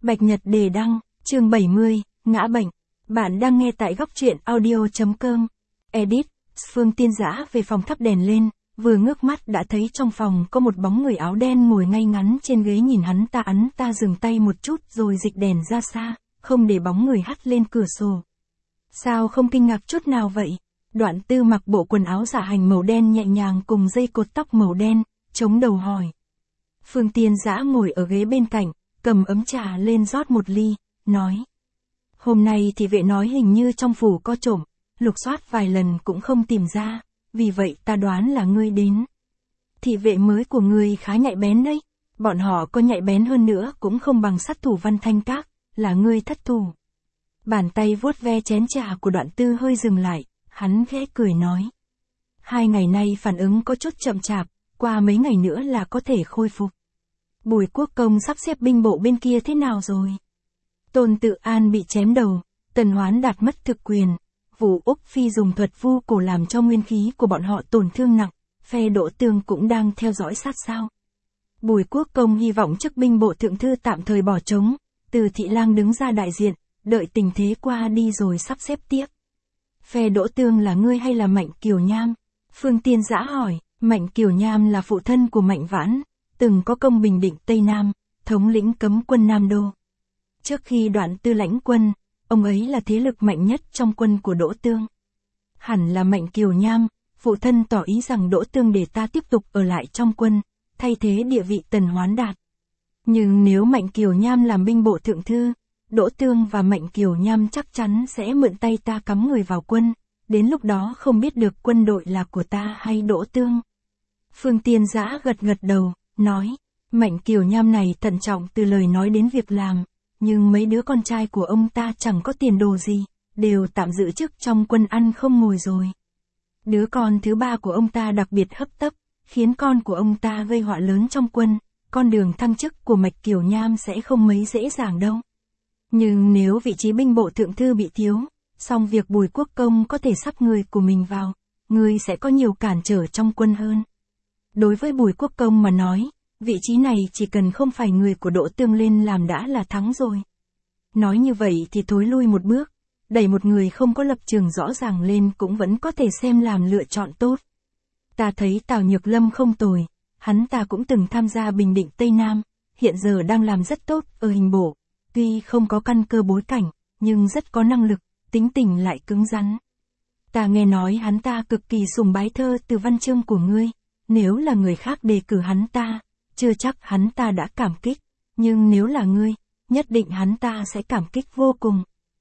Bạch Nhật đề đăng, chương 70, ngã bệnh. Bạn đang nghe tại góc truyện audio.com. Edit, Phương Tiên Dã về phòng thắp đèn lên, vừa ngước mắt đã thấy trong phòng có một bóng người áo đen ngồi ngay ngắn trên ghế nhìn hắn ta dừng tay một chút rồi dịch đèn ra xa, không để bóng người hắt lên cửa sổ. Sao không kinh ngạc chút nào vậy? Đoạn Tư mặc bộ quần áo dạ hành màu đen nhẹ nhàng cùng dây cột tóc màu đen, chống đầu hỏi. Phương Tiên Dã ngồi ở ghế bên cạnh, cầm ấm trà lên rót một ly, nói. Hôm nay thị vệ nói hình như trong phủ có trộm, lục soát vài lần cũng không tìm ra, vì vậy ta đoán là ngươi đến. Thị vệ mới của ngươi khá nhạy bén đấy, bọn họ có nhạy bén hơn nữa cũng không bằng sát thủ Văn Thanh Các, là ngươi thất thủ. Bàn tay vuốt ve chén trà của Đoạn Tư hơi dừng lại, hắn khẽ cười nói. 2 ngày nay phản ứng có chút chậm chạp, qua mấy ngày nữa là có thể khôi phục. Bùi Quốc Công sắp xếp binh bộ bên kia thế nào rồi? Tôn Tự An bị chém đầu, Tần Hoán Đạt mất thực quyền, Vũ Úc Phi dùng thuật vu cổ làm cho nguyên khí của bọn họ tổn thương nặng, phe Đỗ Tương cũng đang theo dõi sát sao. Bùi Quốc Công hy vọng chức binh bộ thượng thư tạm thời bỏ trống, Từ Thị Lang đứng ra đại diện, đợi tình thế qua đi rồi sắp xếp tiếp. Phe Đỗ Tương là ngươi hay là Mạnh Kiều Nham? Phương Tiên Dã hỏi. Mạnh Kiều Nham là phụ thân của Mạnh Vãn, từng có công bình định Tây Nam, thống lĩnh cấm quân Nam Đô. Trước khi Đoạn Tư lãnh quân, ông ấy là thế lực mạnh nhất trong quân của Đỗ Tương. Hẳn là Mạnh Kiều Nham, phụ thân tỏ ý rằng Đỗ Tương để ta tiếp tục ở lại trong quân, thay thế địa vị Tần Hoán Đạt. Nhưng nếu Mạnh Kiều Nham làm binh bộ thượng thư, Đỗ Tương và Mạnh Kiều Nham chắc chắn sẽ mượn tay ta cắm người vào quân, đến lúc đó không biết được quân đội là của ta hay Đỗ Tương. Phương Tiên Dã gật đầu, nói, Mạnh Kiều Nham này thận trọng từ lời nói đến việc làm, nhưng mấy đứa con trai của ông ta chẳng có tiền đồ gì, đều tạm giữ chức trong quân ăn không ngồi rồi. Đứa con thứ 3 của ông ta đặc biệt hấp tấp, khiến con của ông ta gây họa lớn trong quân, con đường thăng chức của Mạnh Kiều Nham sẽ không mấy dễ dàng đâu. Nhưng nếu vị trí binh bộ thượng thư bị thiếu, song việc Bùi Quốc Công có thể sắp người của mình vào, người sẽ có nhiều cản trở trong quân hơn. Đối với Bùi Quốc Công mà nói, vị trí này chỉ cần không phải người của Đỗ Tương lên làm đã là thắng rồi. Nói như vậy thì thối lui một bước, đẩy một người không có lập trường rõ ràng lên cũng vẫn có thể xem làm lựa chọn tốt. Ta thấy Tào Nhược Lâm không tồi, hắn ta cũng từng tham gia bình định Tây Nam, hiện giờ đang làm rất tốt ở hình bộ, tuy không có căn cơ bối cảnh, nhưng rất có năng lực, tính tình lại cứng rắn. Ta nghe nói hắn ta cực kỳ sùng bái thơ từ văn chương của ngươi. Nếu là người khác đề cử hắn ta, chưa chắc hắn ta đã cảm kích, nhưng nếu là ngươi, nhất định hắn ta sẽ cảm kích vô cùng.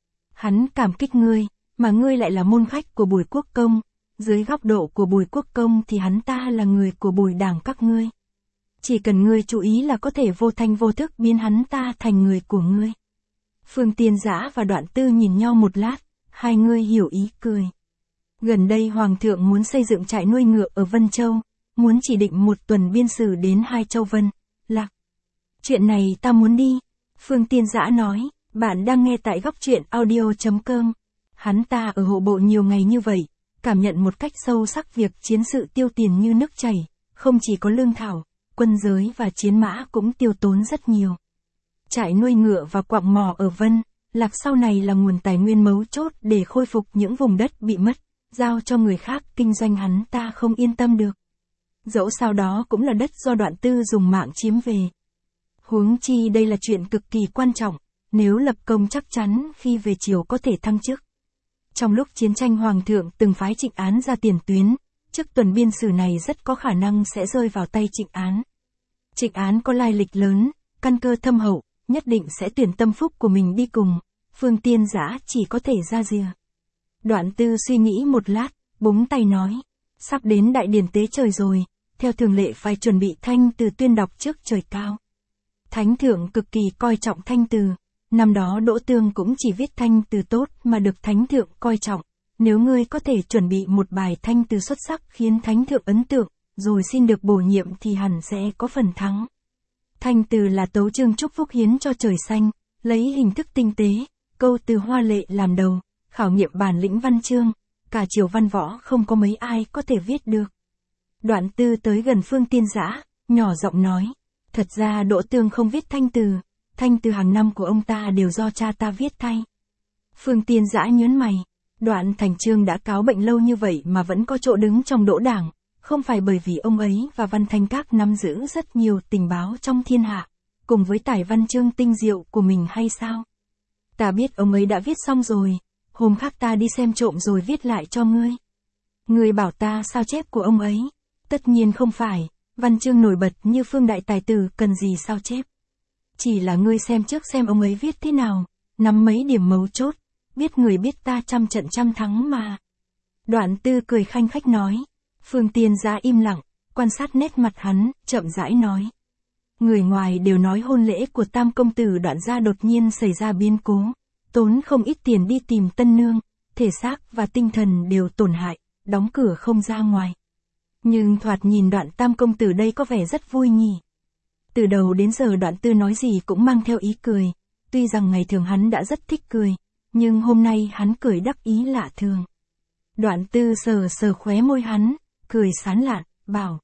Hắn cảm kích ngươi, mà ngươi lại là môn khách của Bùi Quốc Công, dưới góc độ của Bùi Quốc Công thì hắn ta là người của Bùi đảng các ngươi. Chỉ cần ngươi chú ý là có thể vô thanh vô thức biến hắn ta thành người của ngươi. Phương Tiên Dã và Đoạn Tư nhìn nhau một lát, hai người hiểu ý cười. Gần đây Hoàng thượng muốn xây dựng trại nuôi ngựa ở Vân Châu, muốn chỉ định một tuần biên sử đến 2 châu Vân, Lạc. Chuyện này ta muốn đi. Phương Tiên Dã nói, bạn đang nghe tại góc truyện audio.com. Hắn ta ở hộ bộ nhiều ngày như vậy, cảm nhận một cách sâu sắc việc chiến sự tiêu tiền như nước chảy, không chỉ có lương thảo, quân giới và chiến mã cũng tiêu tốn rất nhiều. Trại nuôi ngựa và quặng mỏ ở Vân, Lạc sau này là nguồn tài nguyên mấu chốt để khôi phục những vùng đất bị mất, giao cho người khác kinh doanh hắn ta không yên tâm được. Dẫu sao đó cũng là đất do Đoạn Tư dùng mạng chiếm về. Huống chi đây là chuyện cực kỳ quan trọng, nếu lập công chắc chắn khi về chiều có thể thăng chức. Trong lúc chiến tranh Hoàng thượng từng phái Trịnh Án ra tiền tuyến, chức tuần biên sử này rất có khả năng sẽ rơi vào tay Trịnh Án. Trịnh Án có lai lịch lớn, căn cơ thâm hậu, nhất định sẽ tuyển tâm phúc của mình đi cùng, Phương Tiên Dã chỉ có thể ra rìa. Đoạn Tư suy nghĩ một lát, búng tay nói, sắp đến đại điển tế trời rồi, theo thường lệ phải chuẩn bị thanh từ tuyên đọc trước trời cao. Thánh thượng cực kỳ coi trọng thanh từ, năm đó Đỗ Tương cũng chỉ viết thanh từ tốt mà được thánh thượng coi trọng, nếu ngươi có thể chuẩn bị một bài thanh từ xuất sắc khiến thánh thượng ấn tượng, rồi xin được bổ nhiệm thì hẳn sẽ có phần thắng. Thanh từ là tấu chương chúc phúc hiến cho trời xanh, lấy hình thức tinh tế, câu từ hoa lệ làm đầu, khảo nghiệm bản lĩnh văn chương, cả triều văn võ không có mấy ai có thể viết được. Đoạn Tư tới gần Phương Tiên Dã, nhỏ giọng nói, thật ra Đỗ Tương không viết thanh từ, thanh từ hàng năm của ông ta đều do cha ta viết thay. Phương Tiên Dã nhớn mày. Đoạn Thành Chương đã cáo bệnh lâu như vậy mà vẫn có chỗ đứng trong đỗ đảng, không phải bởi vì ông ấy và Văn Thanh Các nắm giữ rất nhiều tình báo trong thiên hạ, cùng với tài văn chương tinh diệu của mình hay sao? Ta biết ông ấy đã viết xong rồi, hôm khác ta đi xem trộm rồi viết lại cho ngươi. Ngươi bảo ta sao chép của ông ấy? Tất nhiên không phải, văn chương nổi bật như Phương Đại Tài Tử cần gì sao chép. Chỉ là ngươi xem trước xem ông ấy viết thế nào, nắm mấy điểm mấu chốt, biết người biết ta trăm trận trăm thắng mà. Đoạn Tư cười khanh khách nói. Phương Tiên Dã im lặng, quan sát nét mặt hắn, chậm rãi nói. Người ngoài đều nói hôn lễ của Tam công tử Đoạn gia đột nhiên xảy ra biến cố, tốn không ít tiền đi tìm tân nương, thể xác và tinh thần đều tổn hại, đóng cửa không ra ngoài. Nhưng thoạt nhìn Đoạn Tam công tử đây có vẻ rất vui nhỉ. Từ đầu đến giờ Đoạn Tư nói gì cũng mang theo ý cười, tuy rằng ngày thường hắn đã rất thích cười, nhưng hôm nay hắn cười đắc ý lạ thường. Đoạn Tư sờ sờ khóe môi hắn, cười sán lạn, bảo.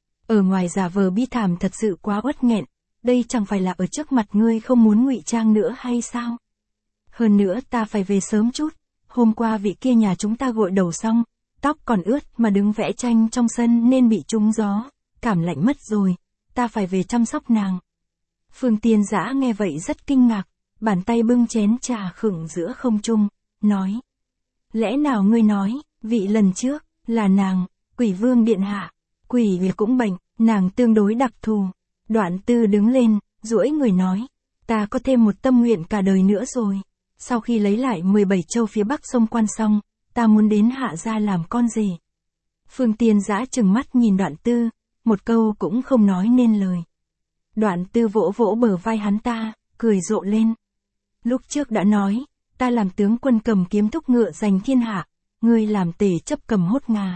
Ở ngoài giả vờ bi thảm thật sự quá uất nghẹn, đây chẳng phải là ở trước mặt ngươi không muốn ngụy trang nữa hay sao? Hơn nữa ta phải về sớm chút, hôm qua vị kia nhà chúng ta gội đầu xong, tóc còn ướt mà đứng vẽ tranh trong sân nên bị trúng gió, cảm lạnh mất rồi, ta phải về chăm sóc nàng. Phương Tiên Dã nghe vậy rất kinh ngạc, bàn tay bưng chén trà khựng giữa không trung, nói. Lẽ nào ngươi nói, vị lần trước, là nàng, Quỷ Vương điện hạ, Quỷ Việt cũng bệnh, nàng tương đối đặc thù. Đoạn Tư đứng lên, duỗi người nói, ta có thêm một tâm nguyện cả đời nữa rồi. Sau khi lấy lại 17 châu phía bắc sông Quan xong, ta muốn đến Hạ gia làm con rể. Phương Tiên Dã trừng mắt nhìn Đoạn Tư, một câu cũng không nói nên lời. Đoạn Tư vỗ vỗ bờ vai hắn ta, cười rộ lên. Lúc trước đã nói, ta làm tướng quân cầm kiếm thúc ngựa giành thiên hạ, ngươi làm tể chấp cầm hốt ngà.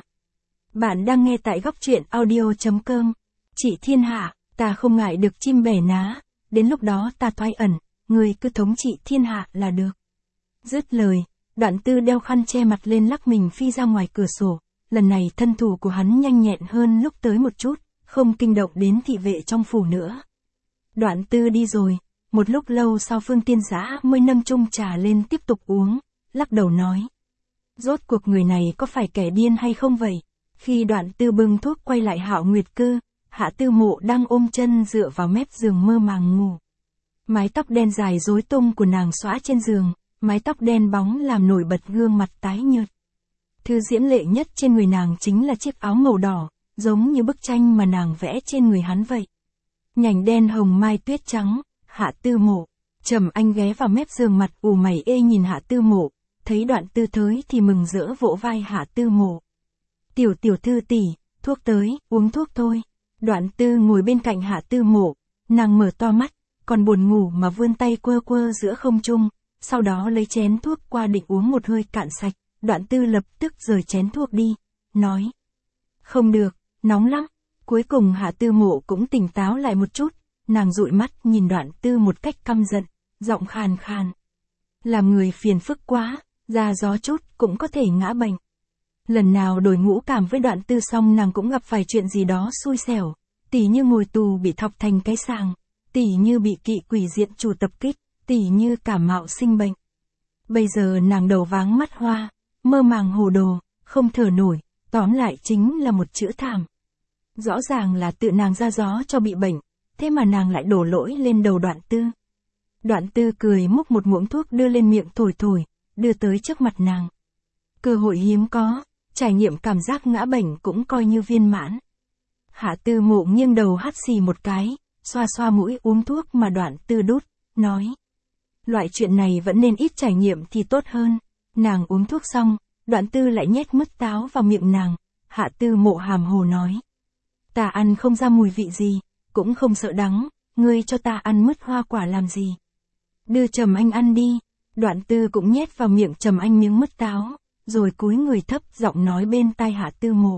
Bạn đang nghe tại góc truyện audio.com. Chỉ thiên hạ, ta không ngại được chim bẻ ná, đến lúc đó ta thoái ẩn, ngươi cứ thống trị thiên hạ là được. Dứt lời, Đoạn Tư đeo khăn che mặt lên lắc mình phi ra ngoài cửa sổ, lần này thân thủ của hắn nhanh nhẹn hơn lúc tới một chút, không kinh động đến thị vệ trong phủ nữa. Đoạn Tư đi rồi, một lúc lâu sau Phương Tiên Dã mới nâng chung trà lên tiếp tục uống, lắc đầu nói. Rốt cuộc người này có phải kẻ điên hay không vậy? Khi Đoạn Tư bưng thuốc quay lại Hạo Nguyệt Cư, Hạ Tư Mộ đang ôm chân dựa vào mép giường mơ màng ngủ. Mái tóc đen dài rối tung của nàng xõa trên giường, mái tóc đen bóng làm nổi bật gương mặt tái nhợt. Thứ diễm lệ nhất trên người nàng chính là chiếc áo màu đỏ, giống như bức tranh mà nàng vẽ trên người hắn vậy. Nhành đen hồng mai tuyết trắng, Hạ Tư Mộ. Trầm Anh ghé vào mép giường mặt ủ mày ê nhìn Hạ Tư Mộ, thấy Đoạn Tư tới thì mừng rỡ vỗ vai Hạ Tư Mộ. Tiểu thư tỷ, thuốc tới, uống thuốc thôi. Đoạn Tư ngồi bên cạnh Hạ Tư Mộ, nàng mở to mắt, còn buồn ngủ mà vươn tay quơ quơ giữa không trung, sau đó lấy chén thuốc qua định uống một hơi cạn sạch. Đoạn Tư lập tức rời chén thuốc đi, nói. Không được, nóng lắm. Cuối cùng Hạ Tư Mộ cũng tỉnh táo lại một chút, nàng dụi mắt nhìn Đoạn Tư một cách căm giận, giọng khàn khàn. Làm người phiền phức quá, ra gió chút cũng có thể ngã bệnh. Lần nào đổi ngũ cảm với Đoạn Tư xong nàng cũng gặp phải chuyện gì đó xui xẻo, tỉ như ngồi tù bị thọc thành cái sàng, tỉ như bị kỵ quỷ diện chủ tập kích, tỉ như cảm mạo sinh bệnh. Bây giờ nàng đầu váng mắt hoa, mơ màng hồ đồ, không thở nổi, tóm lại chính là một chữ thảm. Rõ ràng là tự nàng ra gió cho bị bệnh, thế mà nàng lại đổ lỗi lên đầu Đoạn Tư. Đoạn Tư cười múc một muỗng thuốc đưa lên miệng thổi thổi, đưa tới trước mặt nàng. Cơ hội hiếm có, trải nghiệm cảm giác ngã bệnh cũng coi như viên mãn. Hạ Tư Mộ nghiêng đầu hắt xì một cái, xoa xoa mũi uống thuốc mà Đoạn Tư đút, nói. Loại chuyện này vẫn nên ít trải nghiệm thì tốt hơn. Nàng uống thuốc xong, Đoạn Tư lại nhét mứt táo vào miệng nàng. Hạ Tư Mộ hàm hồ nói. Ta ăn không ra mùi vị gì, cũng không sợ đắng, ngươi cho ta ăn mứt hoa quả làm gì? Đưa Trầm Anh ăn đi. Đoạn Tư cũng nhét vào miệng Trầm Anh miếng mứt táo, rồi cúi người thấp giọng nói bên tai Hạ Tư Mộ.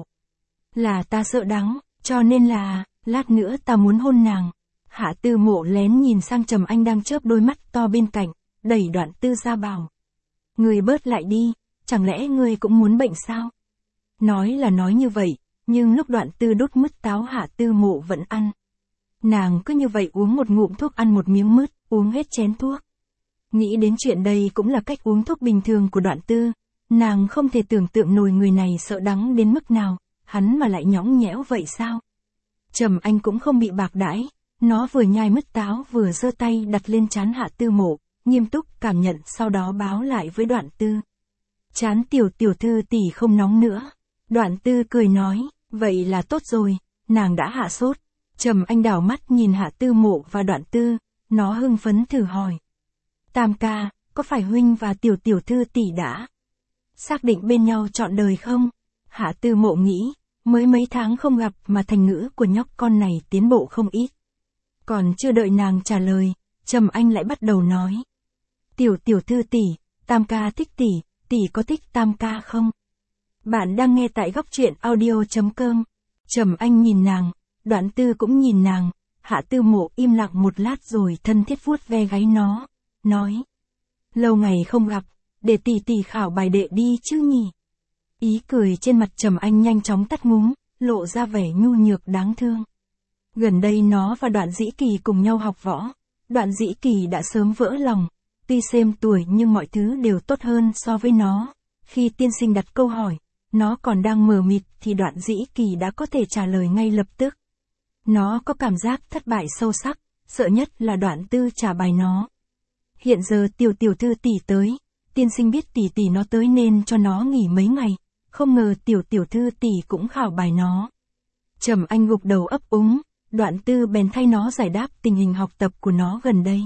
Là ta sợ đắng, cho nên là, lát nữa ta muốn hôn nàng. Hạ Tư Mộ lén nhìn sang Trầm Anh đang chớp đôi mắt to bên cạnh, đẩy Đoạn Tư ra bảo. Ngươi bớt lại đi, chẳng lẽ ngươi cũng muốn bệnh sao? Nói là nói như vậy, nhưng lúc Đoạn Tư đút mứt táo Hạ Tư Mộ vẫn ăn. Nàng cứ như vậy uống một ngụm thuốc ăn một miếng mứt, uống hết chén thuốc. Nghĩ đến chuyện đây cũng là cách uống thuốc bình thường của Đoạn Tư, nàng không thể tưởng tượng nổi người này sợ đắng đến mức nào, hắn mà lại nhõng nhẽo vậy sao? Trầm Anh cũng không bị bạc đãi, nó vừa nhai mứt táo vừa giơ tay đặt lên trán Hạ Tư Mộ, nghiêm túc cảm nhận sau đó báo lại với Đoạn Tư. Trán tiểu thư tỷ không nóng nữa. Đoạn Tư cười nói, vậy là tốt rồi, nàng đã hạ sốt. Trầm Anh đảo mắt nhìn Hạ Tư Mộ và Đoạn Tư, nó hưng phấn thử hỏi. Tam ca, có phải huynh và tiểu thư tỷ đã xác định bên nhau trọn đời không? Hạ Tư Mộ nghĩ, mới mấy tháng không gặp mà thành ngữ của nhóc con này tiến bộ không ít. Còn chưa đợi nàng trả lời, Trầm Anh lại bắt đầu nói. Tiểu thư tỷ, Tam ca thích tỷ có thích Tam ca không? Bạn đang nghe tại góc truyện audio.com. Trầm Anh nhìn nàng, Đoạn Tư cũng nhìn nàng, Hạ Tư Mộ im lặng một lát rồi thân thiết vuốt ve gáy nó, nói. Lâu ngày không gặp, để tỷ khảo bài đệ đi chứ nhỉ? Ý cười trên mặt Trầm Anh nhanh chóng tắt ngúm, lộ ra vẻ nhu nhược đáng thương. Gần đây nó và Đoạn Dĩ Kỳ cùng nhau học võ, Đoạn Dĩ Kỳ đã sớm vỡ lòng, tuy xem tuổi nhưng mọi thứ đều tốt hơn so với nó. Khi tiên sinh đặt câu hỏi, nó còn đang mờ mịt thì Đoạn Dĩ Kỳ đã có thể trả lời ngay lập tức. Nó có cảm giác thất bại sâu sắc, sợ nhất là Đoạn Tư trả bài nó. Hiện giờ tiểu thư tỷ tới, tiên sinh biết tỷ nó tới nên cho nó nghỉ mấy ngày, không ngờ tiểu thư tỷ cũng khảo bài nó. Trầm Anh gục đầu ấp úng, Đoạn Tư bèn thay nó giải đáp tình hình học tập của nó gần đây.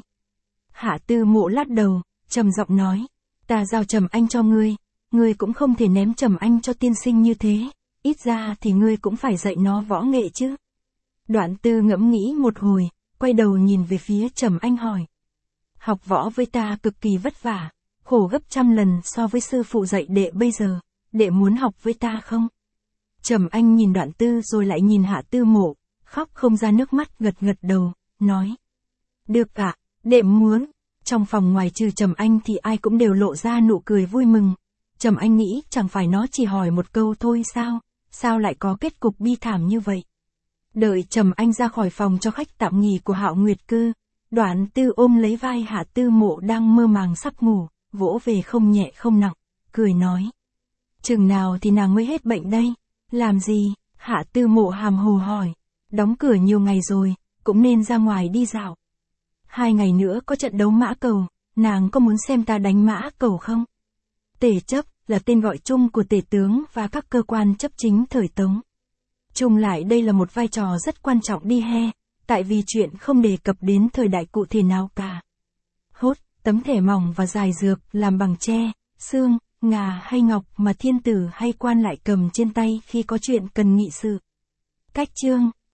Hạ Tư Mộ lắc đầu, trầm giọng nói, ta giao Trầm Anh cho ngươi cũng không thể ném Trầm Anh cho tiên sinh như thế, ít ra thì ngươi cũng phải dạy nó võ nghệ chứ. Đoạn Tư ngẫm nghĩ một hồi, quay đầu nhìn về phía Trầm Anh hỏi. Học võ với ta cực kỳ vất vả, khổ gấp trăm lần so với sư phụ dạy đệ bây giờ, đệ muốn học với ta không? Trầm Anh nhìn Đoạn Tư rồi lại nhìn Hạ Tư Mộ, khóc không ra nước mắt gật đầu, nói. Được ạ, đệ muốn. Trong phòng ngoài trừ Trầm Anh thì ai cũng đều lộ ra nụ cười vui mừng. Trầm Anh nghĩ chẳng phải nó chỉ hỏi một câu thôi sao lại có kết cục bi thảm như vậy. Đợi Trầm Anh ra khỏi phòng cho khách tạm nghỉ của Hạo Nguyệt Cư, Đoạn Tư ôm lấy vai Hạ Tư Mộ đang mơ màng sắp ngủ, vỗ về không nhẹ không nặng, cười nói. Chừng nào thì nàng mới hết bệnh đây? Làm gì? Hạ Tư Mộ hàm hồ hỏi. Đóng cửa nhiều ngày rồi, cũng nên ra ngoài đi dạo. 2 ngày nữa có trận đấu mã cầu, nàng có muốn xem ta đánh mã cầu không? Tể chấp là tên gọi chung của tể tướng và các cơ quan chấp chính thời Tống. Chung lại đây là một vai trò rất quan trọng đi he, tại vì chuyện không đề cập đến thời đại cụ thể nào cả. Hốt, tấm thẻ mỏng và dài dược làm bằng tre, xương, ngà hay ngọc mà thiên tử hay quan lại cầm trên tay khi có chuyện cần nghị sự. Cách chương